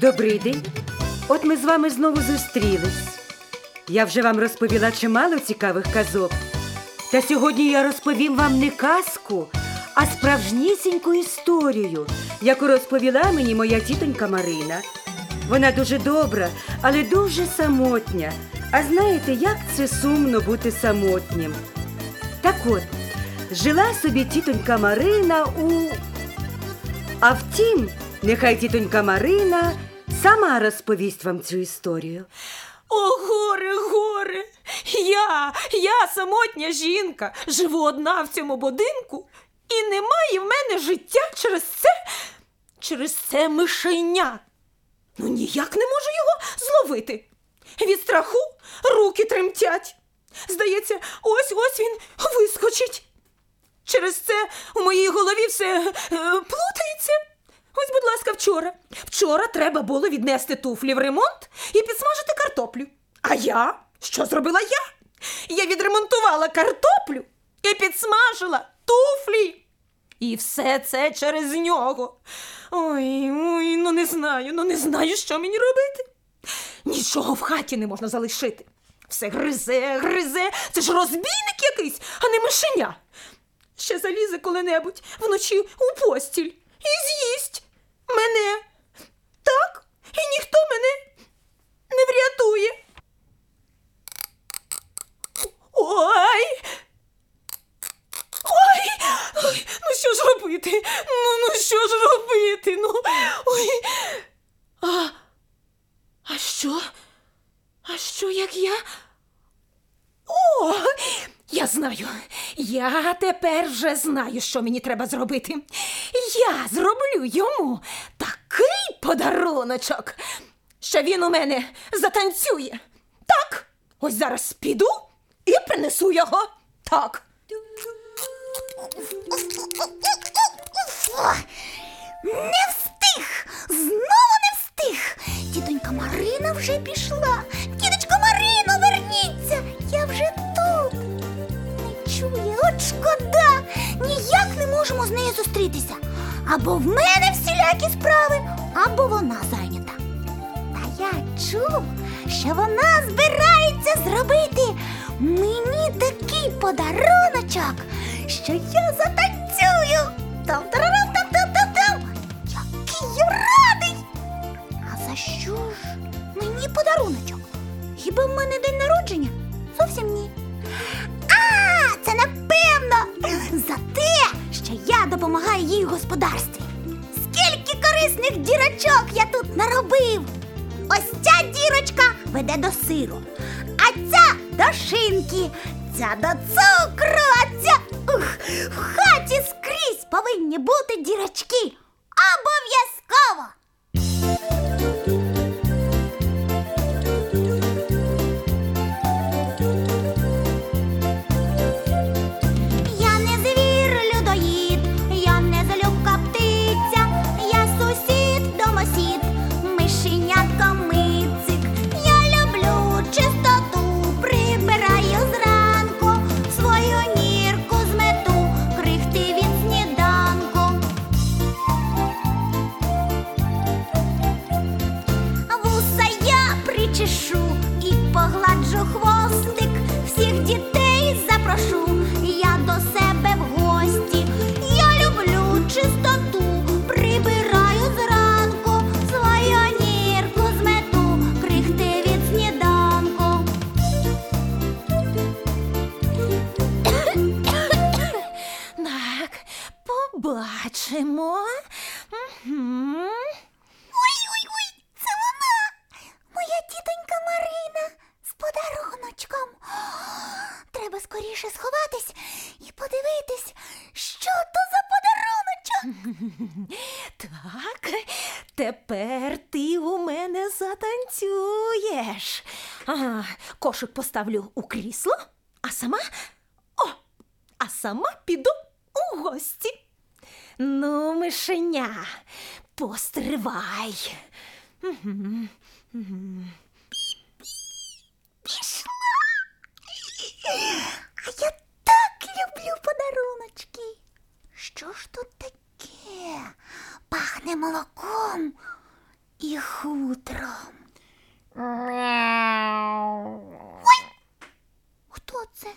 Добрий день. От ми з вами знову зустрілись. Я вже вам розповіла чимало цікавих казок. Та сьогодні я розповім вам не казку, а справжнісіньку історію, яку розповіла мені моя тітонька Марина. Вона дуже добра, але дуже самотня. А знаєте, як це сумно бути самотнім? Так от, жила собі тітонька Марина А втім, нехай тітонька Марина сама розповість вам цю історію. О, горе! Я самотня жінка, живу одна в цьому будинку, і немає в мене життя через це мишеня. Ну, ніяк не можу його зловити. Від страху руки тремтять. Здається, ось він вискочить. Через це у моїй голові все плутається. Ось, будь ласка, Вчора треба було віднести туфлі в ремонт і підсмажити картоплю. А я? Що зробила я? Я відремонтувала картоплю і підсмажила туфлі. І все це через нього. Ой, ну не знаю, що мені робити. Нічого в хаті не можна залишити. Все гризе. Це ж розбійник якийсь, а не мишеня. Ще залізе коли-небудь вночі у постіль і з'їсть мене. Так? І ніхто мене не врятує. Ой, ну що ж робити? Ну що ж робити? Ой. А що, як я? О, я знаю. Я тепер вже знаю, що мені треба зробити. Я зроблю йому такий подаруночок, що він у мене затанцює. Так, ось зараз піду і принесу його. Так. Не встиг! Знову не встиг! Тітонька Марина вже пішла. Тіточко Марино, верніться! Я вже тут. Не чує, от шкода. Ніяк не можемо з нею зустрітися. Або в мене всілякі справи, або вона зайнята. Та я чув, що вона збирається зробити мені такий подаруночок, що я затанцюю. Там-тарарам-там-там-там-там. Який я радий! А за що ж мені подаруночок? Хіба в мене день народження? Зовсім ні. Це напевно за те, що я допомагаю їй у господарстві. Скільки корисних дірочок я тут наробив! Ось ця дірочка веде до сиру, а ця до шинки, ця до цукру, а ця... в хаті скрізь повинні бути дірочки. Обов'язково! Я не звір людоїд, я не залюбка птиця, я сусід домосід, мишенятко мицик. Я люблю чистоту, прибираю зранку, свою нірку змету, крихти від сніданку. Вуса я причешу і погладжу хвостик, всіх дітей запрошу я до себе в гості. Я люблю чистоту, прибираю зранку, свою нірку змету, крихти від сніданку. Так, побачимо. Ой, це вона! Моя тітонька Марина з подаруночком. Треба скоріше сховатись і подивитись, що то за подаруночок. Так, тепер ти у мене затанцюєш. Кошик поставлю у крісло, а сама піду у гості. Ну, мишеня, постривай. Пішла. А я так люблю подаруночки. Що ж тут таке? Пахне молоком і хутром. Хто це?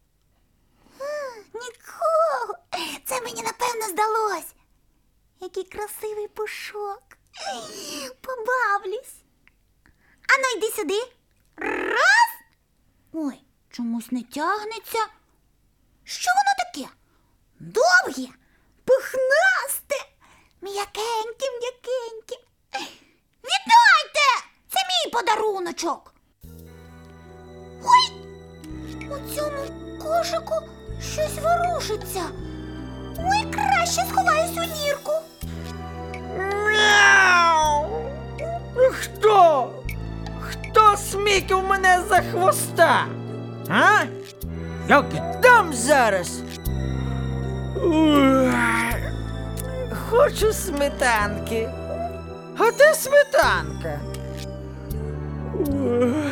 Нікого. Це мені напевно здалось. Який красивий пушок. Побавлюсь. Ану, йди сюди. Раз. Ой, чомусь не тягнеться. Що воно таке? Довге, пухнасте, м'якеньке, м'якеньке. Віддайте! Це мій подаруночок. Ой! У цьому кошику щось ворушиться. Ой, краще сховаюсь у нірку. Мяу! Хто? Хто смикав мене за хвоста? А? Як дам зараз? Ух, хочу сметанки. А де сметанка? Ух.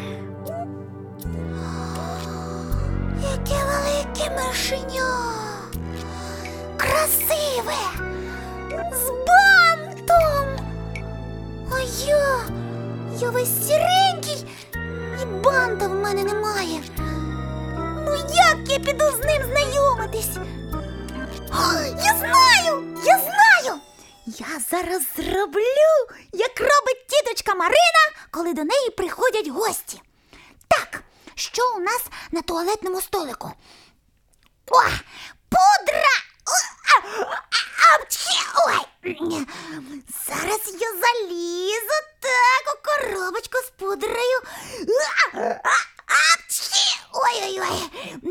Яке велике мишеня. Красиве. З бантом. А я весь сіренький. І банта в мене немає. Ну як я піду з ним знайомитись? О, я знаю! Я зараз зроблю, як робить тіточка Марина, коли до неї приходять гості. Так, що у нас на туалетному столику? О, пудра! Ой! Зараз я залізу так у коробочку з пудрою. Ой-ой-ой!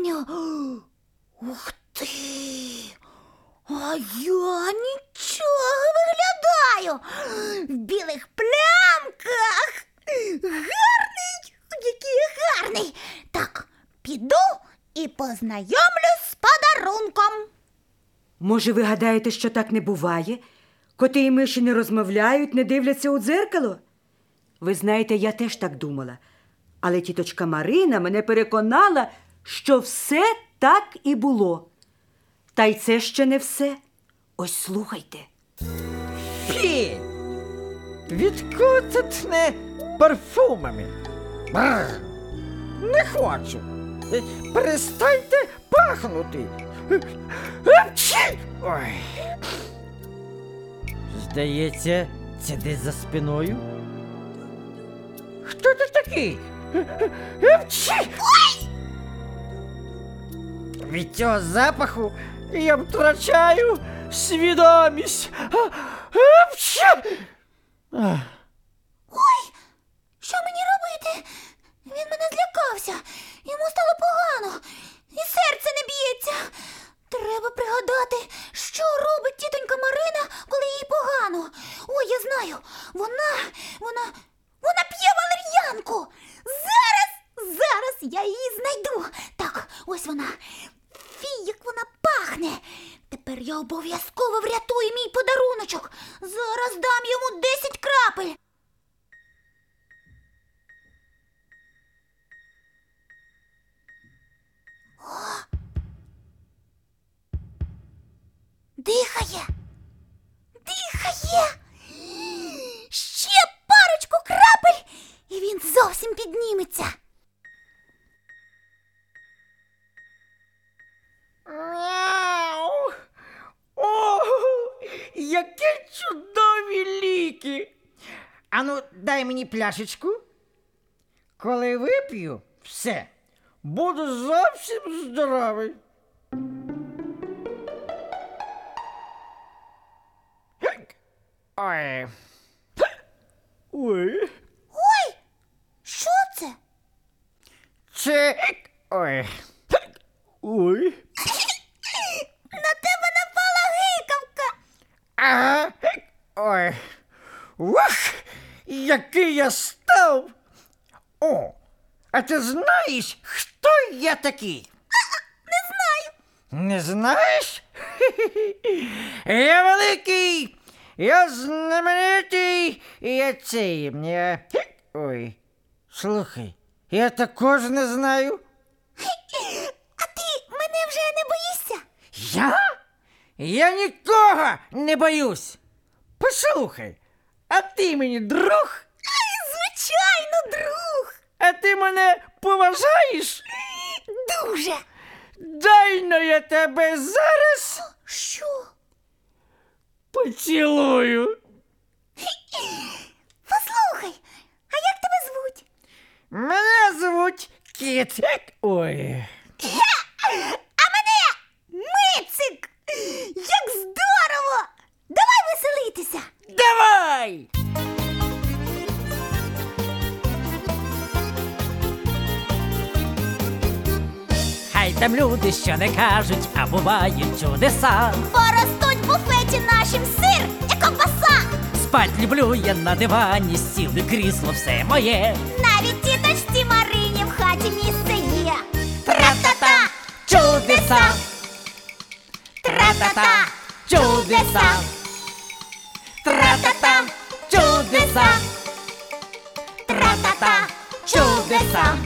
Ух ти! А я нічого виглядаю! В білих плямках! Гарний! Який я гарний! Так, піду і познайомлюсь з подарунком. Може, ви гадаєте, що так не буває? Коти і миші не розмовляють, не дивляться у дзеркало? Ви знаєте, я теж так думала. Але тіточка Марина мене переконала, що все так і було. Та й це ще не все. Ось слухайте. Фі! Відколи тхне парфумами? Бррр. Не хочу. Перестаньте пахнути. Апчі! Ой. Здається, це десь за спиною. Хто ти такий? Апчі! Від цього запаху я втрачаю свідомість. Апчі! Ой, що мені робити? Він мене злякався. Йому стало погано. І серце не б'ється. Треба пригадати, що робить тітонька Марина, коли їй погано. Ой, я знаю. Вона п'є валер'янку. Зараз я її знайду. Так, ось вона. Фі, як вона пахне. Тепер я обов'язково врятую мій подаруночок. Зараз дам йому 10 крапель. Дихає. Ще парочку крапель, і він зовсім підніметься. Мяу! О, які чудові ліки! Ану, дай мені пляшечку. Коли вип'ю, все, буду зовсім здоровий. Ой. Ой. Ой, що це? Чик. Ой. Ой. На тебе напала гикавка. Ага. Ой. Ух, який я став. О, а ти знаєш, хто я такий? Не знаю. Не знаєш? Я великий, я знаменитий, і я цей. Ой, слухай, я також не знаю. А ти мене вже не боїшся? Я? Я нікого не боюсь. Послухай, А ти мені друг? Звичайно, друг. А ти мене поважаєш? Дуже. Дай-но я тебе зараз Що? поцілую. Послухай, а як тебе звуть? Мене звуть Кіцик. Ой. А мене Мицик. Як здорово! Давай веселитися. Давай! Хай там люди, що не кажуть, а бувають чудеса. Поростуть в буфеті нашим сир і ковбаса. Спать люблю я на дивані, стіл і крісло все моє. Навіть тіточці Марині в хаті місце є. Тра-та-та, чудеса! Тра-та-та, чудеса! Тра-та-та, чудеса! Тра-та-та, чудеса!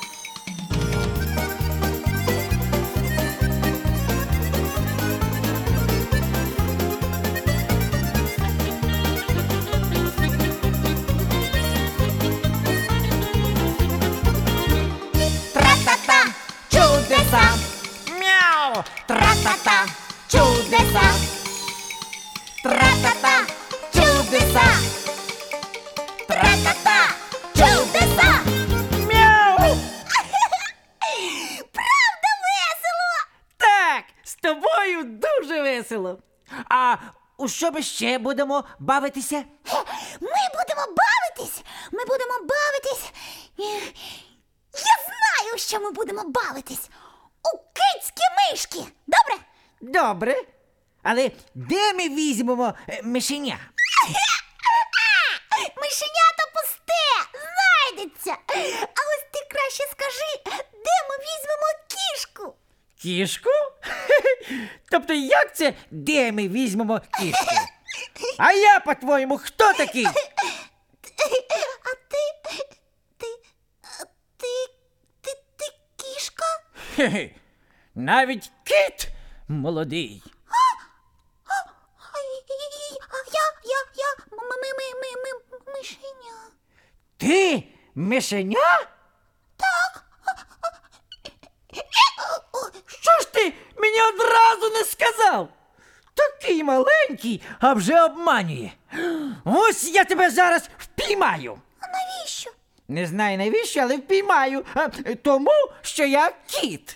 Тра-та-та, чудеса! Мяу! Тра-та-та, чудеса! Тра-та-та, чудеса! Тра-та-та, чудеса! Мяу! Правда весело? Так, з тобою дуже весело. А у що ми ще будемо бавитися? Ми будемо бавитись. Ми будемо бавитись. Я знаю, що ми будемо бавитись. У кицькі мишки. Добре? Добре. Але де ми візьмемо мишеня? Мишенято пусте, знайдеться. А ось ти краще скажи, де ми візьмемо кішку? Кішку? Тобто як це, де ми візьмемо кішку? А я, по-твоєму, хто такий? А ти кішка? Хе-хе. Навіть кіт молодий. Мишеня. Ти мишеня? Що ж ти мені одразу не сказав? Такий маленький, а вже обманює. Ось я тебе зараз впіймаю. А навіщо? Не знаю навіщо, але впіймаю. Тому, що я кіт.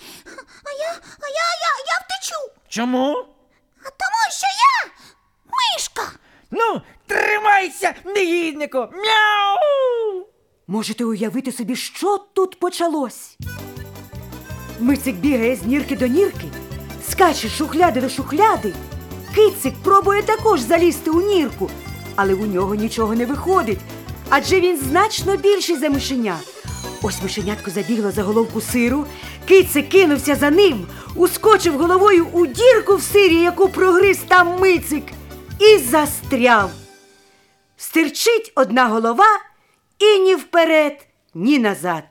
Я втечу. Чому? А тому, що я мишка. Ну, тримайся, негіднику! Мяу! Можете уявити собі, що тут почалось? Мицик бігає з нірки до нірки, скаче з шухляди до шухляди. Кицик пробує також залізти у нірку, але у нього нічого не виходить, адже він значно більший за мишеня. Ось мишенятко забігло за головку сиру, кицик кинувся за ним, ускочив головою у дірку в сирі, яку прогриз там Мицик, і застряв. Стирчить одна голова і ні вперед, ні назад.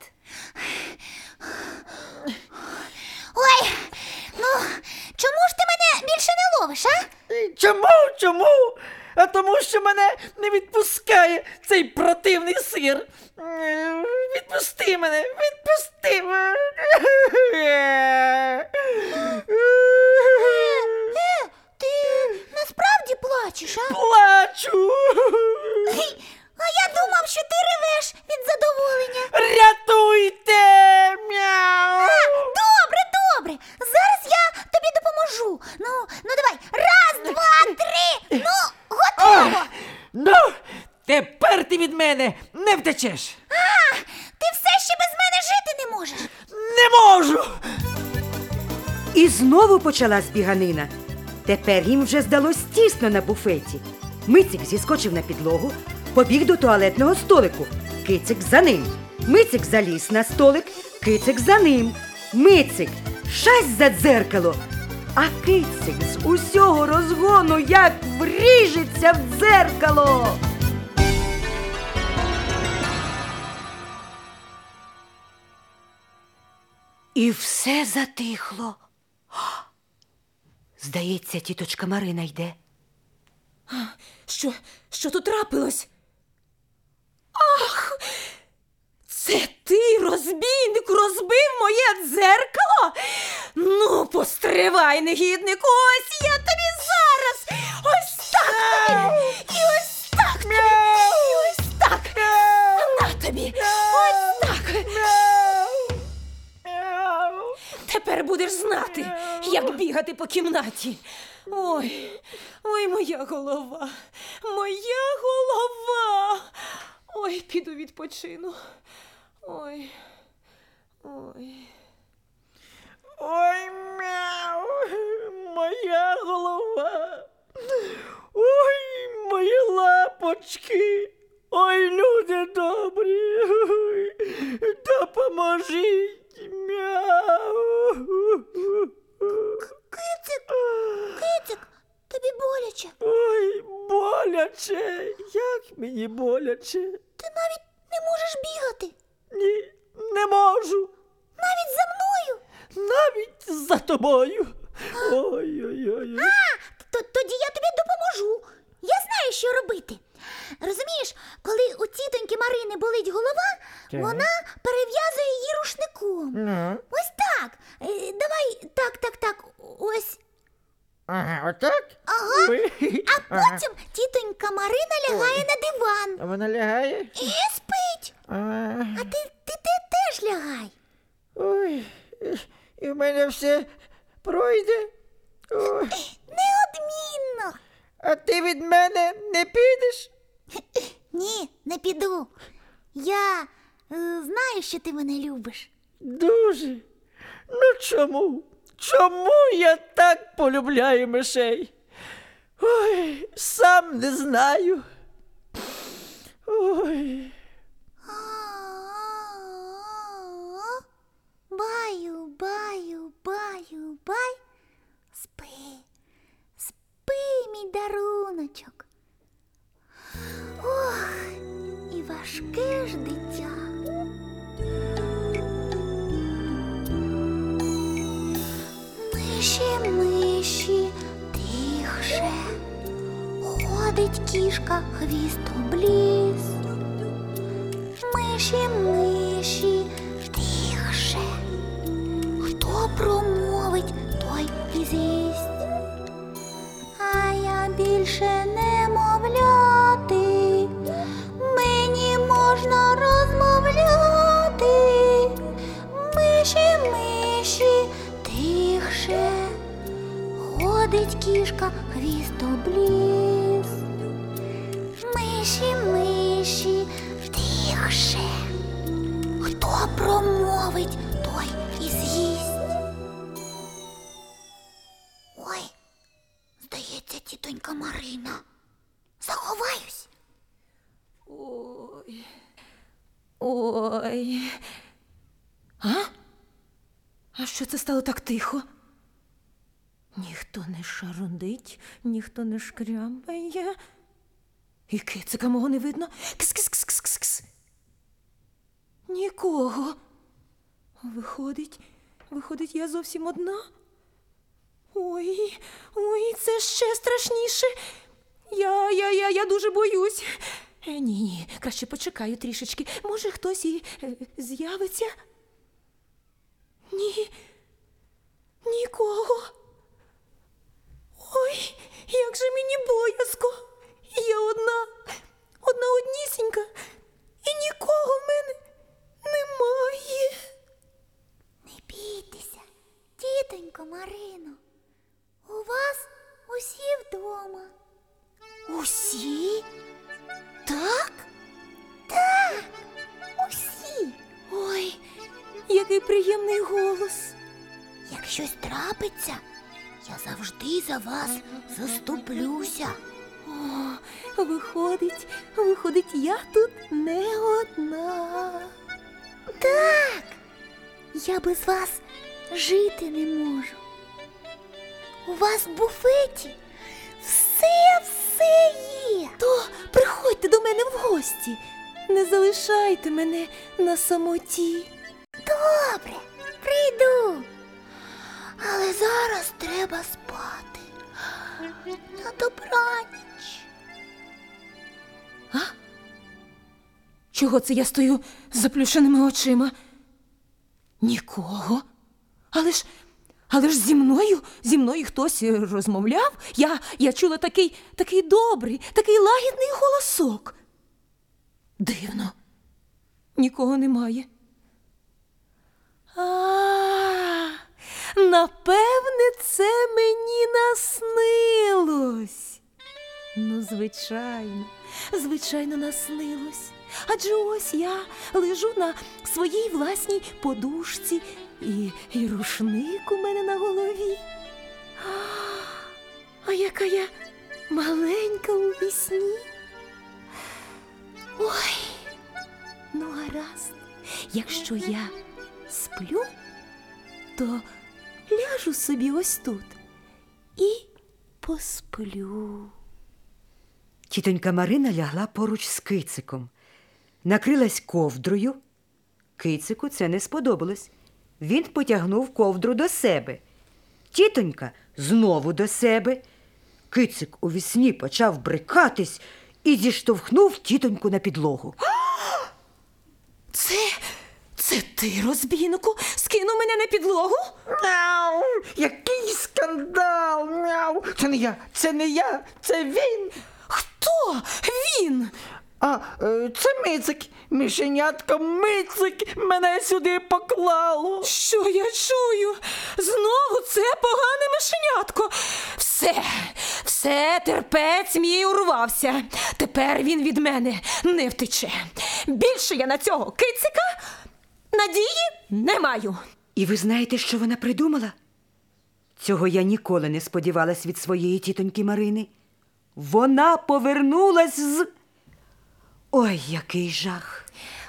Ой, ну, чому ж ти мене більше не ловиш, а? Чому? А тому, що мене не відпускає цей противний сир. Відпусти мене, відпусти мене. Ти насправді плачеш, а? Плачу. А я думав, що ти ревеш від задоволення. Рятуйте! Мяу! Добре. Зараз я тобі допоможу. Ну давай. Раз, два, три. Ну, готово. Ну, тепер ти від мене не втечеш. Ти все ще без мене жити не можеш. Не можу. І знову почалась біганина. Тепер їм вже здалось тісно на буфеті. Мицик зіскочив на підлогу, побіг до туалетного столику. Кицик за ним. Мицик заліз на столик, кицик за ним. Мицик шасть за дзеркало, а кицик з усього розгону як вріжеться в дзеркало. І все затихло. Здається, тіточка Марина йде. Що тут трапилось? Ах! Це ти, розбійник, розбив моє дзеркало? Ну, постривай, негіднику, ось я тобі зараз! Ось так тобі! І ось так тобі! І ось так! На тобі! Ось так! Тепер будеш знати, як бігати по кімнаті. Ой, моя голова, моя голова. Ой, піду відпочину. Ой. Ой, мяу, моя голова. Ой, мої лапочки. Ой, люди добрі. Ой, допоможіть. Мяу. Кицик, тобі боляче. Ой, боляче. Як мені боляче. Ти навіть не можеш бігати. Ні, не можу. Навіть за мною. Навіть за тобою. Ой-ой-ой. Тоді я тобі допоможу. Я знаю, що робити. Розумієш, коли у тітоньки Марини болить голова, Так. вона перев'язує її рушником. Ну. Ось так. Давай, так. Ось. Ага, отак? Ага. Ой. А потім тітонька Марина лягає на диван Вона лягає? і спить. А, А ти теж лягай. ой, і в мене все пройде. Ой, Неодмінно. а ти від мене не підеш? Ні, не піду. Я знаю, що ти мене любиш. Дуже. Ну чому? Чому я так полюбляю мишей? Ой, сам не знаю. Ой. Баю, бай. Спи, мій даруночок. Ох, і важке ж дитя. Миші, тихше, ходить кішка, хвіст обліз. Миші, тихше, хто промовить, той і з'їсть. А я більше не мовляти, мені можна розмовляти. Миші, тихше, ходить кішка, хвіст обліз. Миші, тихше, хто промовить, той і з'їсть. Ой, здається, тітонька Марина. Заховаюсь. Ой. А що це стало так тихо? Ніхто не шарудить, ніхто не шкрябає. І кицика мого не видно. Кс-кс-кс-кс-кс. Нікого. Виходить, я зовсім одна. Ой, це ще страшніше. Я дуже боюсь. Ні, краще почекаю трішечки. Може, хтось і з'явиться? Ні, нікого. Ой, як же мені боязко. Я однісінька, і нікого в мене немає. Не бійтеся, тітонько Марино. У вас усі вдома. Усі? Так? Так, усі. Ой, який приємний голос. Як щось трапиться, я завжди за вас заступлюся. О, виходить, я тут не одна. Так, я без вас жити не можу. У вас в буфеті все є. То приходьте до мене в гості. Не залишайте мене на самоті. Добре, прийду. Але зараз треба спати. На добраніч. Чого це я стою з заплющеними очима? Нікого. Але ж зі мною хтось розмовляв. Я чула такий добрий, такий лагідний голосок. Дивно. Нікого немає. Напевне, це мені наснилось. Ну, звичайно, наснилось. Адже ось я лежу на своїй власній подушці, і рушник у мене на голові. А яка я маленька у вісні. Ой, ну гаразд, якщо я сплю, то ляжу собі ось тут і посплю. Тітонька Марина лягла поруч з Кициком. Накрилась ковдрою. Кицику це не сподобалось. Він потягнув ковдру до себе. Тітонька знову до себе. Кицик у вісні почав брикатись і зіштовхнув тітоньку на підлогу. Це ти, розбійнику, скинув мене на підлогу? Мяу! Який скандал! Мяу! Це не я, це він! Хто він? Це Мицик, мишенятко Мицик мене сюди поклало. Що я чую? Знову це погане мишенятко. Все, терпець мій урвався. Тепер він від мене не втече. Більше я на цього кицика надії не маю. І ви знаєте, що вона придумала? Цього я ніколи не сподівалась від своєї тітоньки Марини. Вона повернулась з... Ой, який жах!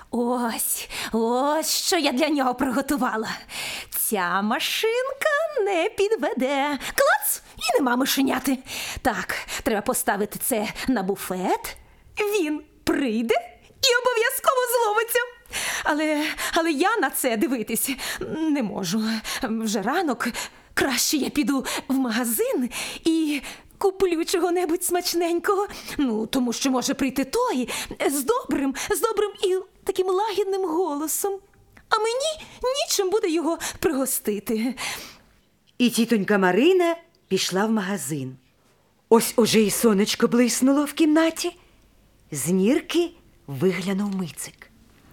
Ось, що я для нього приготувала. Ця машинка не підведе. Клац! І нема мишеняти. Так, треба поставити це на буфет. Він прийде і обов'язково зловиться. Але я на це дивитись не можу. Вже ранок. Краще я піду в магазин і куплю чого-небудь смачненького. Ну, тому що може прийти той з добрим і таким лагідним голосом. А мені нічим буде його пригостити. І тітонька Марина пішла в магазин. Ось уже і сонечко блиснуло в кімнаті. З нірки виглянув Мицик.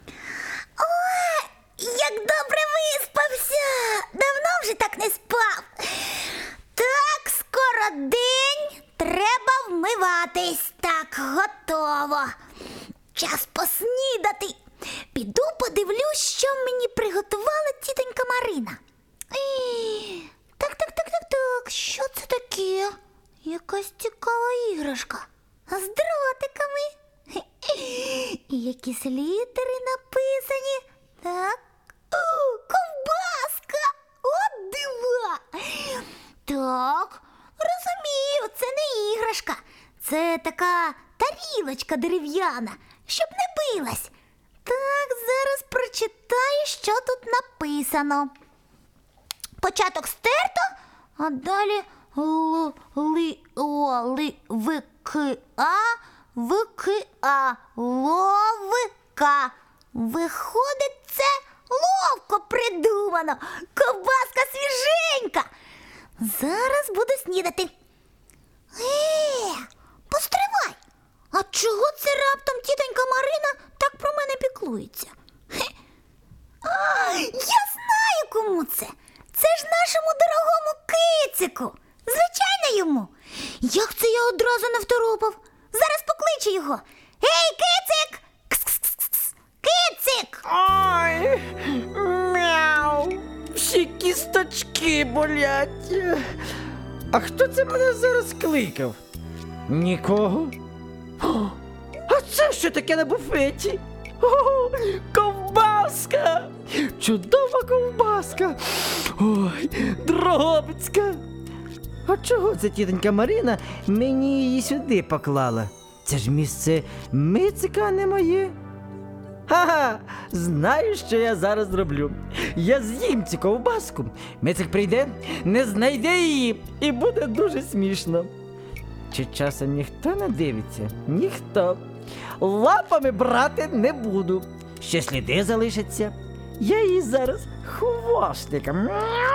Як добре виспався! Давно вже так не спав. Так, скоро день, треба вмиватись. Так, готово. Час поснідати. Піду подивлюсь, що мені приготувала тітонька Марина. Так. Що це таке? Якась цікава іграшка. З дротиками. І якісь літери написані. Так. Ковбаска! От дива! Так, розумію, це не іграшка. Це така тарілочка дерев'яна, щоб не билась. Так, зараз прочитаю, що тут написано. Початок стерто, а далі ловика. Виходить, це ловко придумано. Ковбаска свіженька. Зараз буду снідати. Постривай. А чого це раптом тітонька Марина так про мене піклується? Я знаю, кому це. Це ж нашому дорогому кицику. Звичайно йому. Як це я одразу не второпав? Зараз покличу його. Ей, кицик! Кс-кс-кс-кс! Кицик! Ой, мяу, всі кісточки болять. А хто це мене зараз кликав? Нікого? А це що таке на буфеті? О, ковбаска! Чудова ковбаска! Ой, дрогобицька! А чого це тітонька Марина мені її сюди поклала? Це ж місце Мицика, а не моє. Ха-ха! Знаю, що я зараз зроблю. Я з'їм цю ковбаску. Мицик прийде, не знайде її, і буде дуже смішно. Чи часом ніхто не дивиться? Ніхто. Лапами брати не буду. Ще сліди залишаться. Я її зараз хвостиком.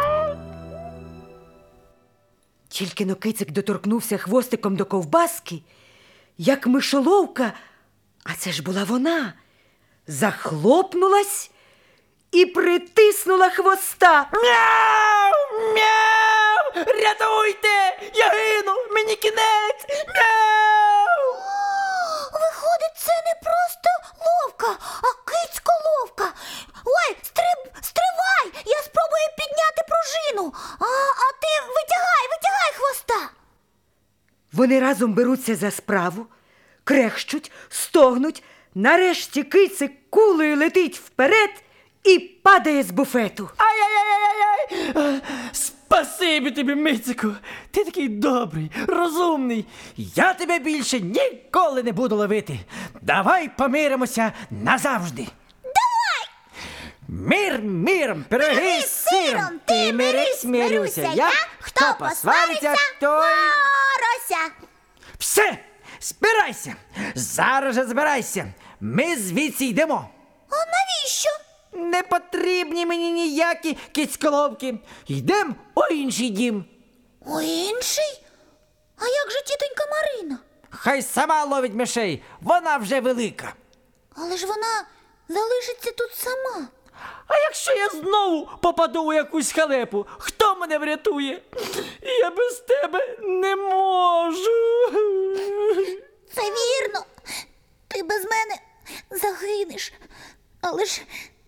Тільки но кицик доторкнувся хвостиком до ковбаски, як мишоловка, а це ж була вона, захлопнулась і притиснула хвоста. Мяу! Мяу! Рятуйте! Я гину! Мені кінець! Мяу! Виходить, це не просто ловка, а кицько-ловка. Ой, стривай! Я спробую підняти пружину. А ти витягай хвоста. Вони разом беруться за справу, крехщуть, стогнуть, нарешті кицик кулею летить вперед і падає з буфету. Ай-яй-яй-яй-яй! Спасибі тобі, Мицику! Ти такий добрий, розумний. Я тебе більше ніколи не буду ловити. Давай помиримося назавжди. Давай! Мир миром, пироги з сиром. Ти мирись, мирюся. Я, хто посвариться, той... Порося. Все, збирайся. Зараз же збирайся. Ми звідси йдемо. А навіщо? Не потрібні мені ніякі кицьколовки. Йдем у інший дім. У інший? А як же тітонька Марина? Хай сама ловить мишей, вона вже велика. Але ж вона залишиться тут сама. А якщо я знову попаду у якусь халепу, хто мене врятує? Я без тебе не можу. Це вірно. Ти без мене загинеш. Але ж...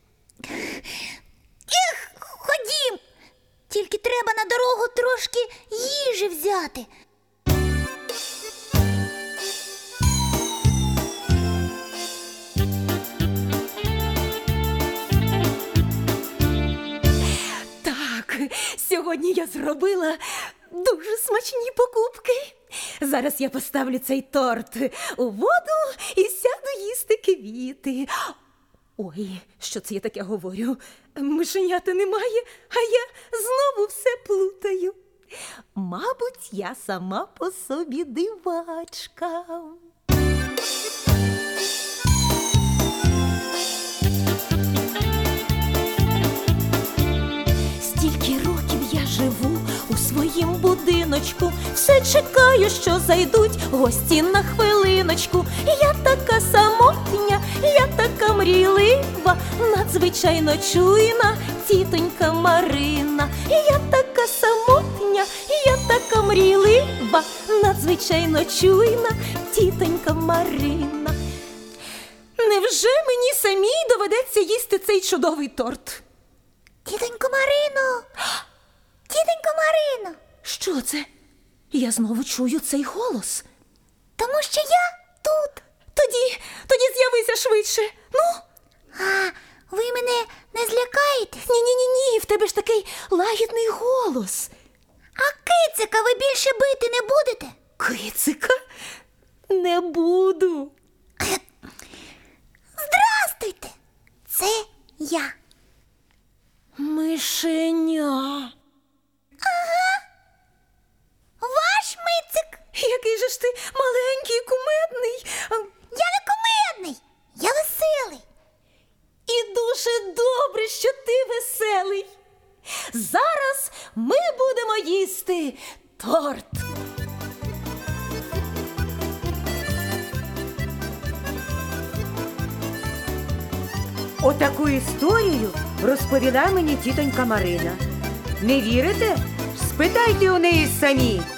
Ходім. Тільки треба на дорогу трошки їжі взяти. Так, сьогодні я зробила дуже смачні покупки. Зараз я поставлю цей торт у воду і сяду їсти квіти. Ой, що це я таке говорю? Мишенята немає, а я знову все плутаю. Мабуть, я сама по собі дивачка. Стільки років я живу у своїм будиночку, все чекаю, що зайдуть гості на хвилиночку. Я така самотня, я така мрійлива, надзвичайно чуйна тітонька Марина. Я така самотня, я така мрійлива, надзвичайно чуйна тітонька Марина. Невже мені самій доведеться їсти цей чудовий торт? Тітонько Марино! Тітонько Марино! Що це? Я знову чую цей голос. Тому що я тут. Тоді з'явися швидше. Ну? А ви мене не злякаєтесь? Ні, в тебе ж такий лагідний голос. А кицика ви більше бити не будете? Кицика? Не буду. Здрастуйте! Це я. Мишеня. Ваш Мицик. Який же ж ти маленький, кумедний. Я не кумедний, я веселий. І дуже добре, що ти веселий. Зараз ми будемо їсти торт. Отаку історію розповіла мені тітонька Марина. Не вірите? Спитайте у неї самі.